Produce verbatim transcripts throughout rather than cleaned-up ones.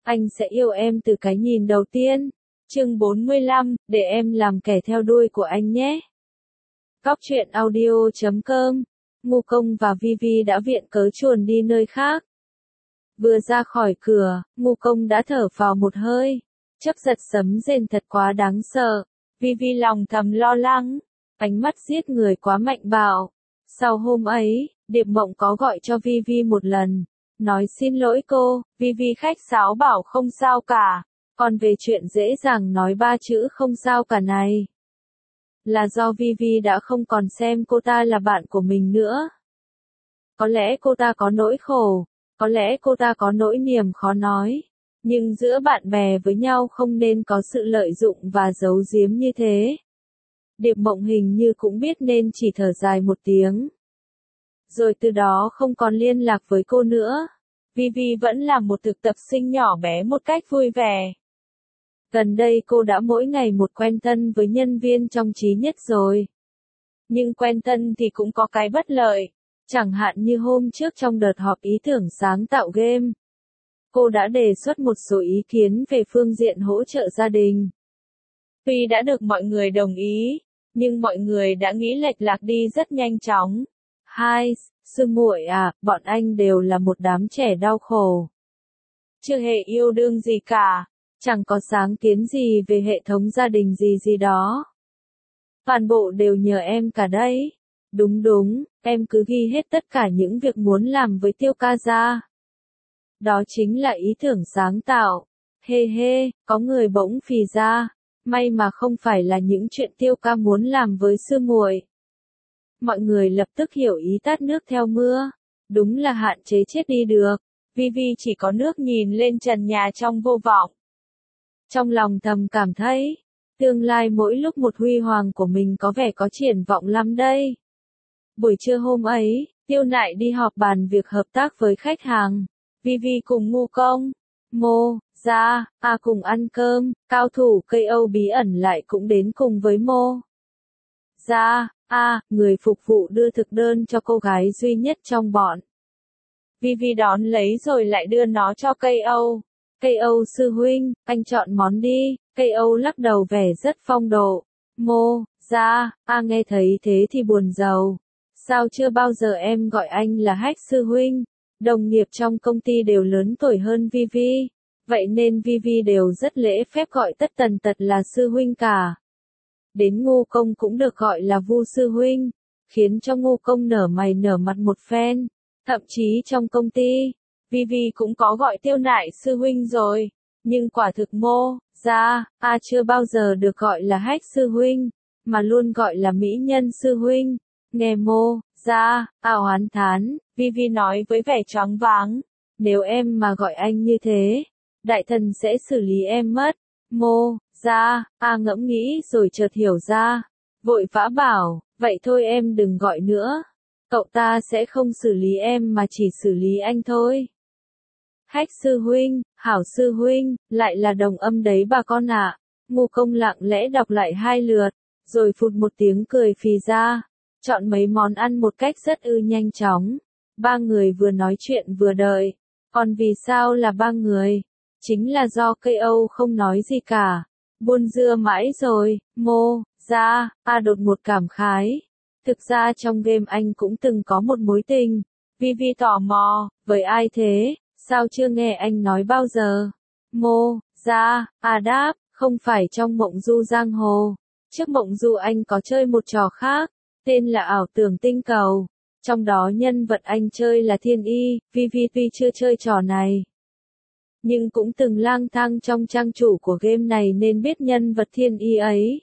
Anh sẽ yêu em từ cái nhìn đầu tiên. Chương bốn mươi lăm, để em làm kẻ theo đuôi của anh nhé. Cóc truyện audio chấm com. Ngô Công và Vivi đã viện cớ chuồn đi nơi khác. Vừa ra khỏi cửa, Ngô Công đã thở vào một hơi. Chớp giật sấm rền thật quá đáng sợ. Vivi lòng thầm lo lắng. Ánh mắt giết người quá mạnh bạo. Sau hôm ấy, Điệp Mộng có gọi cho Vivi một lần. Nói xin lỗi cô, Vivi khách sáo bảo không sao cả. Còn về chuyện dễ dàng nói ba chữ không sao cả này, là do Vivi đã không còn xem cô ta là bạn của mình nữa. Có lẽ cô ta có nỗi khổ, có lẽ cô ta có nỗi niềm khó nói. Nhưng giữa bạn bè với nhau không nên có sự lợi dụng và giấu giếm như thế. Điệp Mộng hình như cũng biết nên chỉ thở dài một tiếng. Rồi từ đó không còn liên lạc với cô nữa. Vivi vẫn làm một thực tập sinh nhỏ bé một cách vui vẻ. Gần đây cô đã mỗi ngày một quen thân với nhân viên trong trí nhất rồi. Nhưng quen thân thì cũng có cái bất lợi. Chẳng hạn như hôm trước trong đợt họp ý tưởng sáng tạo game, cô đã đề xuất một số ý kiến về phương diện hỗ trợ gia đình. Tuy đã được mọi người đồng ý, nhưng mọi người đã nghĩ lệch lạc đi rất nhanh chóng. Hai, sư muội à, bọn anh đều là một đám trẻ đau khổ. Chưa hề yêu đương gì cả, chẳng có sáng kiến gì về hệ thống gia đình gì gì đó. Toàn bộ đều nhờ em cả đấy. Đúng đúng, em cứ ghi hết tất cả những việc muốn làm với Tiêu ca ra. Đó chính là ý tưởng sáng tạo. Hê hê, có người bỗng phì ra. May mà không phải là những chuyện Tiêu ca muốn làm với sư muội. Mọi người lập tức hiểu ý tát nước theo mưa. Đúng là hạn chế chết đi được. Vivi chỉ có nước nhìn lên trần nhà trong vô vọng. Trong lòng thầm cảm thấy, tương lai mỗi lúc một huy hoàng của mình có vẻ có triển vọng lắm đây. Buổi trưa hôm ấy, Tiêu Nại đi họp bàn việc hợp tác với khách hàng. Vivi cùng Ngô Công, Mô, Gia, A cùng ăn cơm, cao thủ ca o bí ẩn lại cũng đến cùng với Mô, Gia, A, người phục vụ đưa thực đơn cho cô gái duy nhất trong bọn. Vivi đón lấy rồi lại đưa nó cho ca o. ca o sư huynh, anh chọn món đi. ca o lắc đầu vẻ rất phong độ. Mô, Gia, A nghe thấy thế thì buồn rầu. Sao chưa bao giờ em gọi anh là Hách sư huynh? Đồng nghiệp trong công ty đều lớn tuổi hơn Vivi. Vậy nên Vivi đều rất lễ phép gọi tất tần tật là sư huynh cả. Đến Ngô Công cũng được gọi là Vu sư huynh. Khiến cho Ngô Công nở mày nở mặt một phen. Thậm chí trong công ty, Vivi cũng có gọi Tiêu Nại sư huynh rồi. Nhưng quả thực Mô, Gia, A chưa bao giờ được gọi là Hách sư huynh, mà luôn gọi là mỹ nhân sư huynh. Nghe Mô, Gia, A oán thán, Vivi nói với vẻ choáng váng. Nếu em mà gọi anh như thế, đại thần sẽ xử lý em mất. Mô, Gia, A ngẫm nghĩ rồi chợt hiểu ra. Vội vã bảo, vậy thôi em đừng gọi nữa. Cậu ta sẽ không xử lý em mà chỉ xử lý anh thôi. Hách sư huynh, hảo sư huynh, lại là đồng âm đấy bà con ạ. À. Ngô Công lặng lẽ đọc lại hai lượt, rồi phụt một tiếng cười phì ra. Chọn mấy món ăn một cách rất ư nhanh chóng. Ba người vừa nói chuyện vừa đợi. Còn vì sao là ba người? Chính là do ca o không nói gì cả. Buôn dưa mãi rồi, Mô, Gia, A đột một cảm khái. Thực ra trong game anh cũng từng có một mối tình. Vivi tò mò, với ai thế? Sao chưa nghe anh nói bao giờ? Mô, Gia, A đáp, không phải trong mộng du giang hồ. Trước mộng du anh có chơi một trò khác, tên là ảo tưởng tinh cầu. Trong đó nhân vật anh chơi là Thiên Y. Vivi tuy chưa chơi trò này, nhưng cũng từng lang thang trong trang chủ của game này nên biết nhân vật Thiên Y ấy.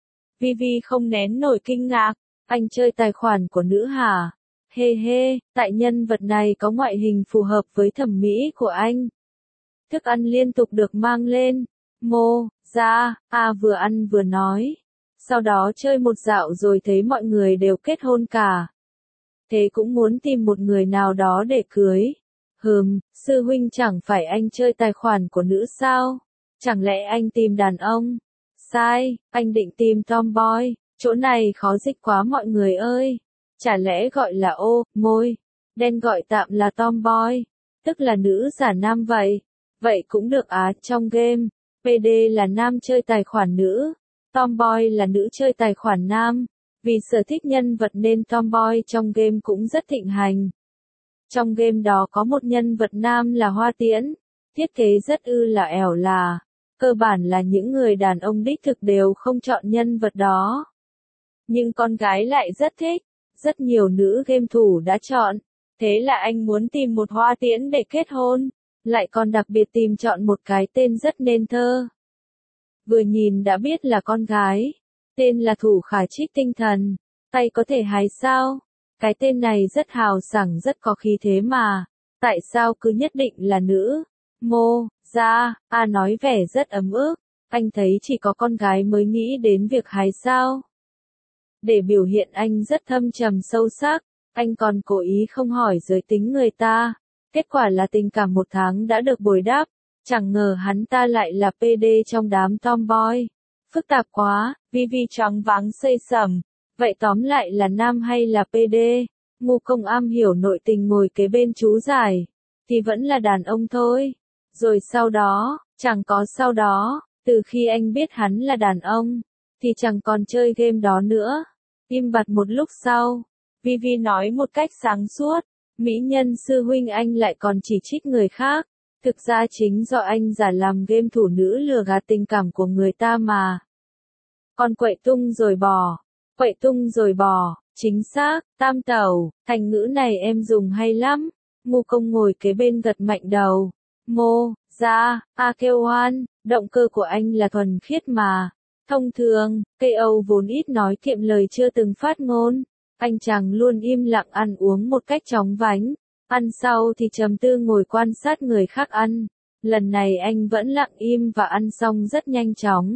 Vivi không nén nổi kinh ngạc, anh chơi tài khoản của nữ hả? Hê hê, tại nhân vật này có ngoại hình phù hợp với thẩm mỹ của anh. Thức ăn liên tục được mang lên. Mô, Gia, A vừa ăn vừa nói. Sau đó chơi một dạo rồi thấy mọi người đều kết hôn cả. Thế cũng muốn tìm một người nào đó để cưới. Hừm, sư huynh chẳng phải anh chơi tài khoản của nữ sao? Chẳng lẽ anh tìm đàn ông? Sai, anh định tìm tomboy. Chỗ này khó dịch quá mọi người ơi. Chả lẽ gọi là ô, môi, đen gọi tạm là tomboy, tức là nữ giả nam vậy. Vậy cũng được á, trong game, pê đê là nam chơi tài khoản nữ, tomboy là nữ chơi tài khoản nam. Vì sở thích nhân vật nên tomboy trong game cũng rất thịnh hành. Trong game đó có một nhân vật nam là Hoa Tiễn, thiết kế rất ư là ẻo là, cơ bản là những người đàn ông đích thực đều không chọn nhân vật đó. Nhưng con gái lại rất thích, rất nhiều nữ game thủ đã chọn, thế là anh muốn tìm một Hoa Tiễn để kết hôn, lại còn đặc biệt tìm chọn một cái tên rất nên thơ. Vừa nhìn đã biết là con gái, tên là Thủ Khả Trích Tinh Thần, tay có thể hái sao? Cái tên này rất hào sảng rất có khí thế mà, tại sao cứ nhất định là nữ? Mô, ra, a nói vẻ rất ấm ức, anh thấy chỉ có con gái mới nghĩ đến việc hái sao? Để biểu hiện anh rất thâm trầm sâu sắc, anh còn cố ý không hỏi giới tính người ta, kết quả là tình cảm một tháng đã được bồi đắp, chẳng ngờ hắn ta lại là pê đê trong đám tomboy. Phức tạp quá, Vivi choáng váng xây sẩm. Vậy tóm lại là nam hay là pê đê? Ngu Công am hiểu nội tình ngồi kế bên chú giải. Thì vẫn là đàn ông thôi. Rồi sau đó, chẳng có sau đó, từ khi anh biết hắn là đàn ông, thì chẳng còn chơi game đó nữa. Im bặt một lúc sau, Vivi nói một cách sáng suốt. Mỹ nhân sư huynh anh lại còn chỉ trích người khác. Thực ra chính do anh giả làm game thủ nữ lừa gạt tình cảm của người ta mà. Còn quậy tung rồi bỏ, quậy tung rồi bỏ, chính xác, tam tẩu, thành ngữ này em dùng hay lắm. Ngu Công ngồi kế bên gật mạnh đầu. Mô, ra, a kêu hoan, động cơ của anh là thuần khiết mà. Thông thường, ca o vốn ít nói kiệm lời chưa từng phát ngôn. Anh chàng luôn im lặng ăn uống một cách chóng vánh. Ăn sau thì trầm tư ngồi quan sát người khác ăn. Lần này anh vẫn lặng im và ăn xong rất nhanh chóng.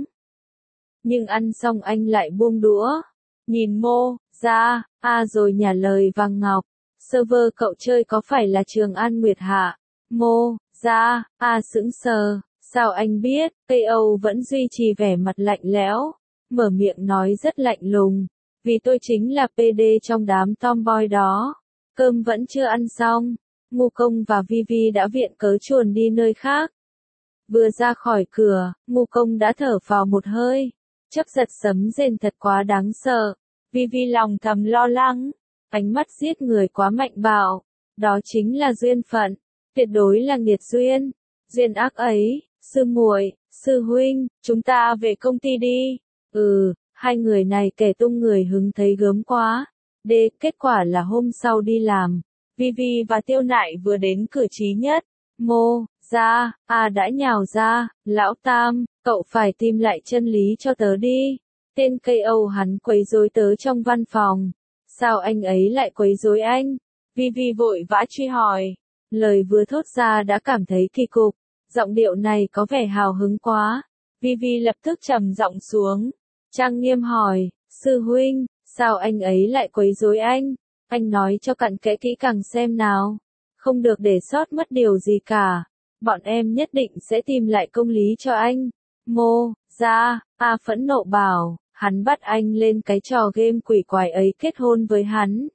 Nhưng ăn xong anh lại buông đũa. Nhìn Mô, ra, a rồi nhả lời vàng ngọc. Server cậu chơi có phải là Trường An Nguyệt Hạ? Mô, ra, a sững sờ. Sao anh biết? ca o vẫn duy trì vẻ mặt lạnh lẽo. Mở miệng nói rất lạnh lùng. Vì tôi chính là pê đê trong đám tomboy đó. Cơm vẫn chưa ăn xong. Ngu Công và Vivi đã viện cớ chuồn đi nơi khác. Vừa ra khỏi cửa, Ngu Công đã thở phào một hơi. Chấp giật sấm rền thật quá đáng sợ. Vivi lòng thầm lo lắng. Ánh mắt giết người quá mạnh bạo. Đó chính là duyên phận. Tuyệt đối là nghiệt duyên. Duyên ác ấy, sư muội, sư huynh, chúng ta về công ty đi. Ừ, hai người này kể tung người hứng thấy gớm quá. D, kết quả là hôm sau đi làm. Vivi và Tiêu Nại vừa đến cửa Chí Nhất. Mô, ra, a đã nhào ra, lão Tam, cậu phải tìm lại chân lý cho tớ đi. Tên ca o hắn quấy rối tớ trong văn phòng. Sao anh ấy lại quấy rối anh? Vivi vội vã truy hỏi. Lời vừa thốt ra đã cảm thấy kỳ cục. Giọng điệu này có vẻ hào hứng quá. Vivi lập tức trầm giọng xuống. Trang nghiêm hỏi, sư huynh, sao anh ấy lại quấy rối anh? Anh nói cho cặn kẽ kỹ càng xem nào. Không được để sót mất điều gì cả. Bọn em nhất định sẽ tìm lại công lý cho anh. Mô, ra, a phẫn nộ bảo, hắn bắt anh lên cái trò game quỷ quái ấy kết hôn với hắn.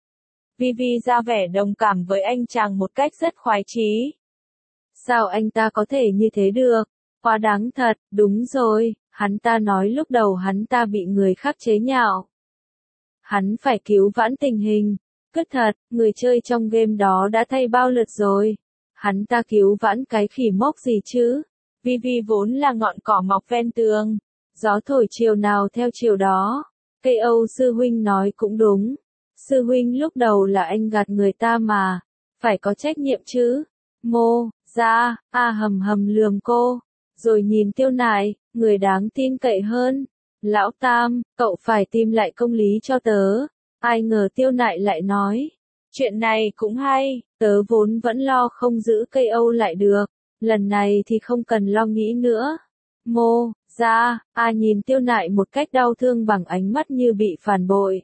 Vivi ra vẻ đồng cảm với anh chàng một cách rất khoái chí. Sao anh ta có thể như thế được? Quá đáng thật, đúng rồi, hắn ta nói lúc đầu hắn ta bị người khác chế nhạo. Hắn phải cứu vãn tình hình. Cứt thật, người chơi trong game đó đã thay bao lượt rồi. Hắn ta cứu vãn cái khỉ mốc gì chứ? Vivi vốn là ngọn cỏ mọc ven tường. Gió thổi chiều nào theo chiều đó. ca o sư huynh nói cũng đúng. Sư huynh lúc đầu là anh gạt người ta mà. Phải có trách nhiệm chứ. Mô, ra, a hầm hầm lườm cô. Rồi nhìn Tiêu Nại, người đáng tin cậy hơn. Lão Tam, cậu phải tìm lại công lý cho tớ. Ai ngờ Tiêu Nại lại nói. Chuyện này cũng hay, tớ vốn vẫn lo không giữ ca o lại được. Lần này thì không cần lo nghĩ nữa. Mô, ra, a nhìn Tiêu Nại một cách đau thương bằng ánh mắt như bị phản bội.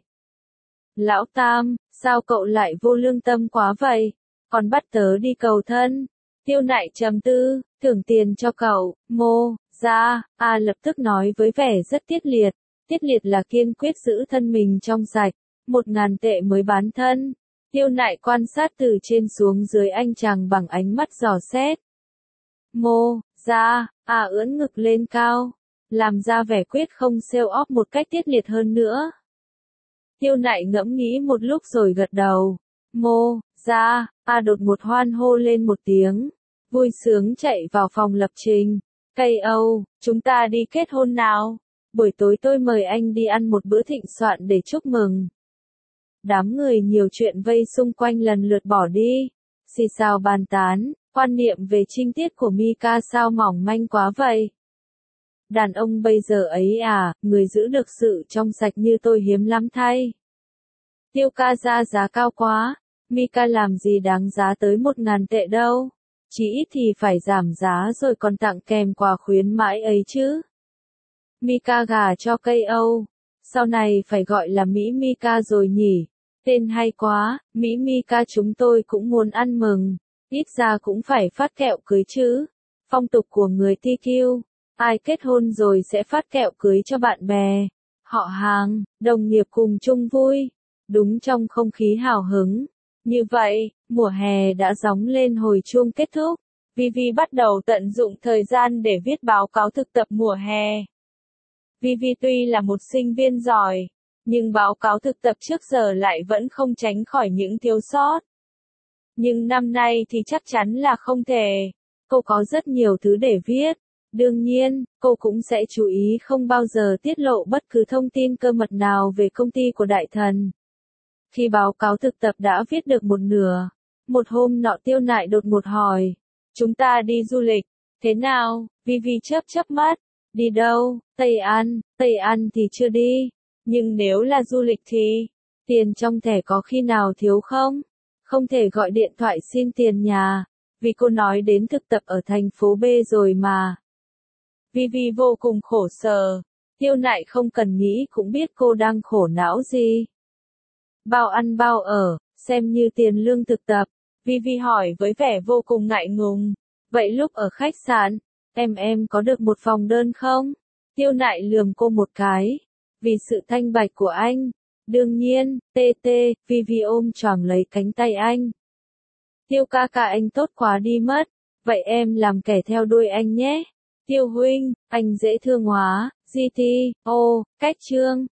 Lão Tam, sao cậu lại vô lương tâm quá vậy? Còn bắt tớ đi cầu thân. Tiêu Nại trầm tư, thưởng tiền cho cậu. Mô, ra, a lập tức nói với vẻ rất tiết liệt. Tiết liệt là kiên quyết giữ thân mình trong sạch. Một ngàn tệ mới bán thân. Tiêu Nại quan sát từ trên xuống dưới anh chàng bằng ánh mắt dò xét. Mô, ra, à ưỡn ngực lên cao, làm ra vẻ quyết không sale off một cách tiết liệt hơn nữa. Tiêu Nại ngẫm nghĩ một lúc rồi gật đầu. Mô, ra, à đột ngột hoan hô lên một tiếng. Vui sướng chạy vào phòng lập trình. Cây Âu, chúng ta đi kết hôn nào. Buổi tối tôi mời anh đi ăn một bữa thịnh soạn để chúc mừng. Đám người nhiều chuyện vây xung quanh lần lượt bỏ đi. Xì xào bàn tán, quan niệm về trinh tiết của Mika sao mỏng manh quá vậy. Đàn ông bây giờ ấy à, người giữ được sự trong sạch như tôi hiếm lắm thay. Tiêu ca ra giá cao quá, Mika làm gì đáng giá tới một ngàn tệ đâu. Chỉ ít thì phải giảm giá rồi còn tặng kèm quà khuyến mãi ấy chứ. Mika gả cho cây Âu. Sau này phải gọi là Mỹ Mika rồi nhỉ. Tên hay quá, Mỹ Mika chúng tôi cũng muốn ăn mừng. Ít ra cũng phải phát kẹo cưới chứ. Phong tục của người tê quy. Ai kết hôn rồi sẽ phát kẹo cưới cho bạn bè, họ hàng, đồng nghiệp cùng chung vui. Đúng trong không khí hào hứng. Như vậy, mùa hè đã gióng lên hồi chuông kết thúc. Vivi bắt đầu tận dụng thời gian để viết báo cáo thực tập mùa hè. Vivi tuy là một sinh viên giỏi, nhưng báo cáo thực tập trước giờ lại vẫn không tránh khỏi những thiếu sót. Nhưng năm nay thì chắc chắn là không thể. Cô có rất nhiều thứ để viết. Đương nhiên, cô cũng sẽ chú ý không bao giờ tiết lộ bất cứ thông tin cơ mật nào về công ty của đại thần. Khi báo cáo thực tập đã viết được một nửa, một hôm nọ Tiêu Nại đột ngột hỏi, chúng ta đi du lịch, thế nào? Vivi chớp chớp mắt, đi đâu? Tây An, Tây An thì chưa đi, nhưng nếu là du lịch thì, tiền trong thẻ có khi nào thiếu không? Không thể gọi điện thoại xin tiền nhà, vì cô nói đến thực tập ở thành phố B rồi mà. Vivi vô cùng khổ sở, Tiêu Nại không cần nghĩ cũng biết cô đang khổ não gì. Bao ăn bao ở, xem như tiền lương thực tập. Vivi hỏi với vẻ vô cùng ngại ngùng. Vậy lúc ở khách sạn, em em có được một phòng đơn không? Tiêu Nại lườm cô một cái. Vì sự thanh bạch của anh. Đương nhiên, tê tê, Vivi ôm choàng lấy cánh tay anh. Tiêu ca ca anh tốt quá đi mất. Vậy em làm kẻ theo đuôi anh nhé. Tiêu huynh, anh dễ thương hóa. giê tê, ô, cách chương.